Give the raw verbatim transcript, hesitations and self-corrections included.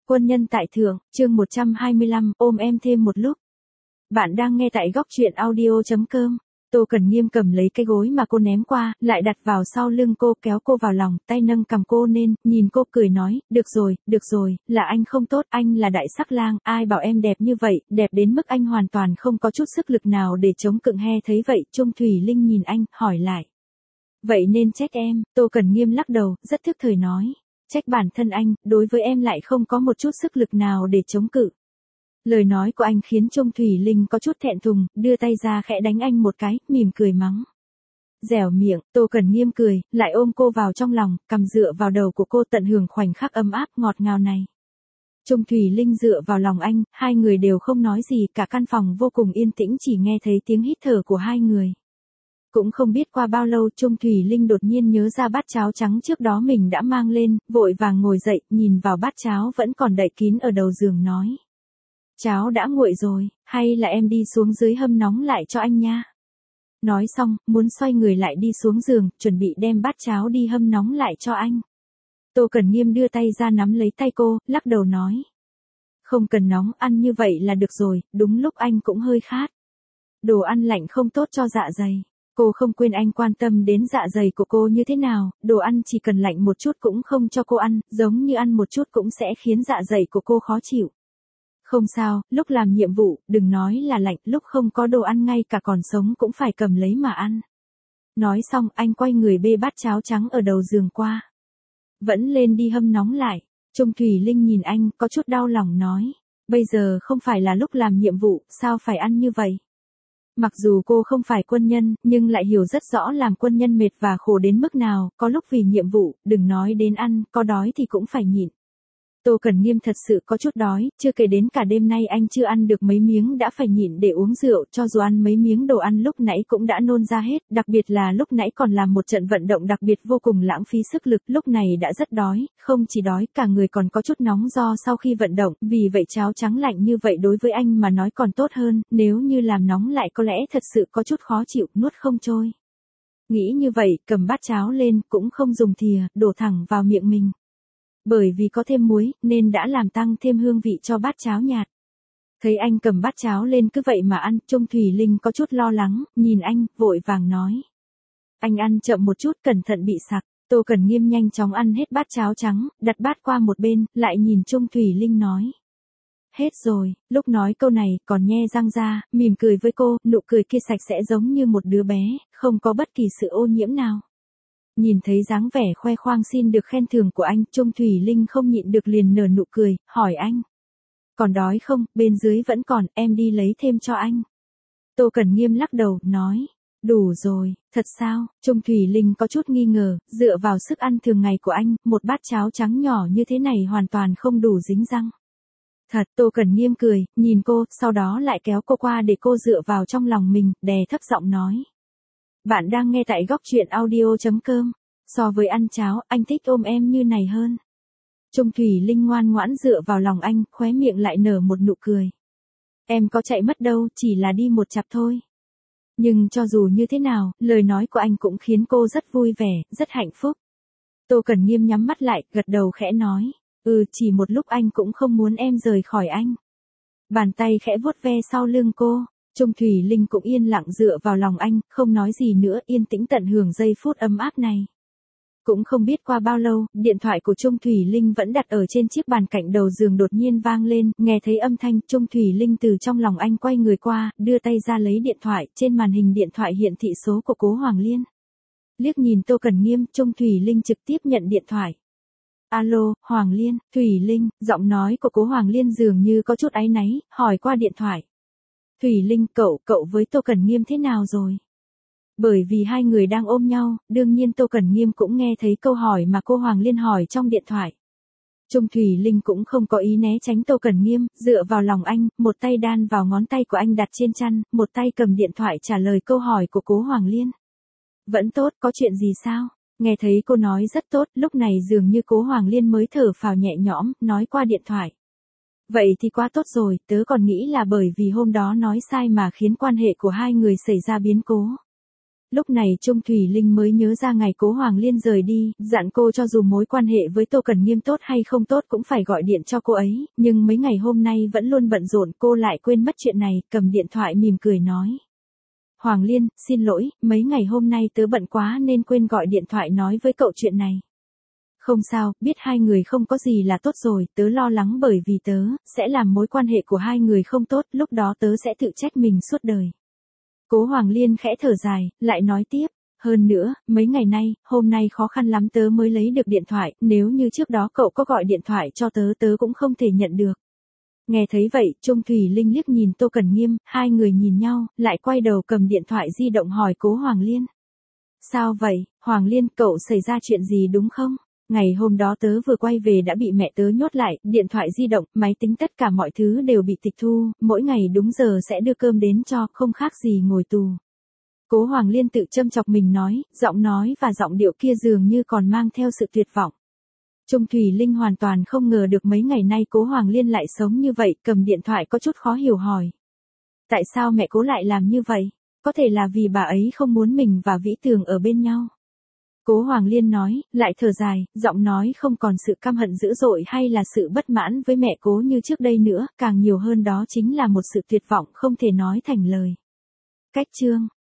Quân nhân tại thượng, chương một trăm hai mươi lăm, ôm em thêm một lúc. Bạn đang nghe tại góc truyện audio chấm com. Tô Cẩn Nghiêm cầm lấy cái gối mà cô ném qua, lại đặt vào sau lưng cô, kéo cô vào lòng, tay nâng cầm cô lên, nhìn cô cười nói, được rồi, được rồi, là anh không tốt, anh là đại sắc lang, ai bảo em đẹp như vậy, đẹp đến mức anh hoàn toàn không có chút sức lực nào để chống cự. He thấy vậy, Trung Thủy Linh nhìn anh, hỏi lại. Vậy nên trách em, Tô Cẩn Nghiêm lắc đầu, rất thức thời nói. Trách bản thân anh, đối với em lại không có một chút sức lực nào để chống cự. Lời nói của anh khiến Trung Thủy Linh có chút thẹn thùng, đưa tay ra khẽ đánh anh một cái, mỉm cười mắng. Dẻo miệng, Tô Cẩn Nghiêm cười, lại ôm cô vào trong lòng, cầm dựa vào đầu của cô tận hưởng khoảnh khắc ấm áp ngọt ngào này. Trung Thủy Linh dựa vào lòng anh, hai người đều không nói gì, cả căn phòng vô cùng yên tĩnh, chỉ nghe thấy tiếng hít thở của hai người. Cũng không biết qua bao lâu Trung Thủy Linh đột nhiên nhớ ra bát cháo trắng trước đó mình đã mang lên, vội vàng ngồi dậy, nhìn vào bát cháo vẫn còn đậy kín ở đầu giường nói. Cháo đã nguội rồi, hay là em đi xuống dưới hâm nóng lại cho anh nha. Nói xong, muốn xoay người lại đi xuống giường, chuẩn bị đem bát cháo đi hâm nóng lại cho anh. Tô Cẩn Nghiêm đưa tay ra nắm lấy tay cô, lắc đầu nói. Không cần nóng, ăn như vậy là được rồi, đúng lúc anh cũng hơi khát. Đồ ăn lạnh không tốt cho dạ dày. Cô không quên anh quan tâm đến dạ dày của cô như thế nào, đồ ăn chỉ cần lạnh một chút cũng không cho cô ăn, giống như ăn một chút cũng sẽ khiến dạ dày của cô khó chịu. Không sao, lúc làm nhiệm vụ, đừng nói là lạnh, lúc không có đồ ăn ngay cả còn sống cũng phải cầm lấy mà ăn. Nói xong, anh quay người bê bát cháo trắng ở đầu giường qua. Vẫn lên đi hâm nóng lại. Trung Thủy Linh nhìn anh, có chút đau lòng nói. Bây giờ không phải là lúc làm nhiệm vụ, sao phải ăn như vậy? Mặc dù cô không phải quân nhân, nhưng lại hiểu rất rõ làm quân nhân mệt và khổ đến mức nào, có lúc vì nhiệm vụ, đừng nói đến ăn, có đói thì cũng phải nhịn. Tô Cẩn Nghiêm thật sự có chút đói, chưa kể đến cả đêm nay anh chưa ăn được mấy miếng đã phải nhịn để uống rượu, cho dù ăn mấy miếng đồ ăn lúc nãy cũng đã nôn ra hết, đặc biệt là lúc nãy còn làm một trận vận động đặc biệt vô cùng lãng phí sức lực, lúc này đã rất đói, không chỉ đói, cả người còn có chút nóng do sau khi vận động, vì vậy cháo trắng lạnh như vậy đối với anh mà nói còn tốt hơn, nếu như làm nóng lại có lẽ thật sự có chút khó chịu, nuốt không trôi. Nghĩ như vậy, cầm bát cháo lên, cũng không dùng thìa, đổ thẳng vào miệng mình. Bởi vì có thêm muối, nên đã làm tăng thêm hương vị cho bát cháo nhạt. Thấy anh cầm bát cháo lên cứ vậy mà ăn, Trung Thủy Linh có chút lo lắng, nhìn anh, vội vàng nói. Anh ăn chậm một chút, cẩn thận bị sặc. Tô Cẩn Nghiêm nhanh chóng ăn hết bát cháo trắng, đặt bát qua một bên, lại nhìn Trung Thủy Linh nói. Hết rồi, lúc nói câu này, còn nhe răng ra, mỉm cười với cô, nụ cười kia sạch sẽ giống như một đứa bé, không có bất kỳ sự ô nhiễm nào. Nhìn thấy dáng vẻ khoe khoang xin được khen thưởng của anh, Trung Thủy Linh không nhịn được liền nở nụ cười, hỏi anh. Còn đói không, bên dưới vẫn còn, em đi lấy thêm cho anh. Tô Cẩn Nghiêm lắc đầu, nói. Đủ rồi, thật sao? Trung Thủy Linh có chút nghi ngờ, dựa vào sức ăn thường ngày của anh, một bát cháo trắng nhỏ như thế này hoàn toàn không đủ dính răng. Thật, Tô Cẩn Nghiêm cười, nhìn cô, sau đó lại kéo cô qua để cô dựa vào trong lòng mình, đè thấp giọng nói. Bạn đang nghe tại góc truyện audio chấm com. So với ăn cháo, anh thích ôm em như này hơn. Trung Thủy Linh ngoan ngoãn dựa vào lòng anh, khóe miệng lại nở một nụ cười. Em có chạy mất đâu, chỉ là đi một chặp thôi. Nhưng cho dù như thế nào, lời nói của anh cũng khiến cô rất vui vẻ, rất hạnh phúc. Tô Cẩn Nghiêm nhắm mắt lại, gật đầu khẽ nói. Ừ, chỉ một lúc anh cũng không muốn em rời khỏi anh. Bàn tay khẽ vuốt ve sau lưng cô. Trung Thủy Linh cũng yên lặng dựa vào lòng anh, không nói gì nữa, yên tĩnh tận hưởng giây phút ấm áp này. Cũng không biết qua bao lâu, điện thoại của Trung Thủy Linh vẫn đặt ở trên chiếc bàn cạnh đầu giường đột nhiên vang lên, nghe thấy âm thanh, Trung Thủy Linh từ trong lòng anh quay người qua, đưa tay ra lấy điện thoại, trên màn hình điện thoại hiện thị số của Cố Hoàng Liên. Liếc nhìn Tô Cẩn Nghiêm, Trung Thủy Linh trực tiếp nhận điện thoại. Alo, Hoàng Liên, Thủy Linh, giọng nói của Cố Hoàng Liên dường như có chút áy náy, hỏi qua điện thoại. Thủy Linh, cậu, cậu với Tô Cẩn Nghiêm thế nào rồi? Bởi vì hai người đang ôm nhau, đương nhiên Tô Cẩn Nghiêm cũng nghe thấy câu hỏi mà cô Hoàng Liên hỏi trong điện thoại. Trung Thủy Linh cũng không có ý né tránh Tô Cẩn Nghiêm, dựa vào lòng anh, một tay đan vào ngón tay của anh đặt trên chăn, một tay cầm điện thoại trả lời câu hỏi của Cố Hoàng Liên. Vẫn tốt, có chuyện gì sao? Nghe thấy cô nói rất tốt, lúc này dường như Cố Hoàng Liên mới thở phào nhẹ nhõm, nói qua điện thoại. Vậy thì quá tốt rồi, tớ còn nghĩ là bởi vì hôm đó nói sai mà khiến quan hệ của hai người xảy ra biến cố. Lúc này Trung Thủy Linh mới nhớ ra ngày Cố Hoàng Liên rời đi, dặn cô cho dù mối quan hệ với Tô Cẩn Nghiêm tốt hay không tốt cũng phải gọi điện cho cô ấy, nhưng mấy ngày hôm nay vẫn luôn bận rộn, cô lại quên mất chuyện này, cầm điện thoại mỉm cười nói. Hoàng Liên, xin lỗi, mấy ngày hôm nay tớ bận quá nên quên gọi điện thoại nói với cậu chuyện này. Không sao, biết hai người không có gì là tốt rồi, tớ lo lắng bởi vì tớ sẽ làm mối quan hệ của hai người không tốt, lúc đó tớ sẽ tự trách mình suốt đời. Cố Hoàng Liên khẽ thở dài, lại nói tiếp, hơn nữa, mấy ngày nay, hôm nay khó khăn lắm tớ mới lấy được điện thoại, nếu như trước đó cậu có gọi điện thoại cho tớ tớ cũng không thể nhận được. Nghe thấy vậy, Trung Thủy Linh liếc nhìn Tô Cẩn Nghiêm, hai người nhìn nhau, lại quay đầu cầm điện thoại di động hỏi Cố Hoàng Liên. Sao vậy, Hoàng Liên, cậu xảy ra chuyện gì đúng không? Ngày hôm đó tớ vừa quay về đã bị mẹ tớ nhốt lại, điện thoại di động, máy tính tất cả mọi thứ đều bị tịch thu, mỗi ngày đúng giờ sẽ đưa cơm đến cho, không khác gì ngồi tù. Cố Hoàng Liên tự châm chọc mình nói, giọng nói và giọng điệu kia dường như còn mang theo sự tuyệt vọng. Trung Thủy Linh hoàn toàn không ngờ được mấy ngày nay Cố Hoàng Liên lại sống như vậy, cầm điện thoại có chút khó hiểu hỏi. Tại sao mẹ Cố lại làm như vậy? Có thể là vì bà ấy không muốn mình và Vĩ Tường ở bên nhau. Cố Hoàng Liên nói, lại thở dài, giọng nói không còn sự căm hận dữ dội hay là sự bất mãn với mẹ Cố như trước đây nữa, càng nhiều hơn đó chính là một sự tuyệt vọng không thể nói thành lời. Cách chương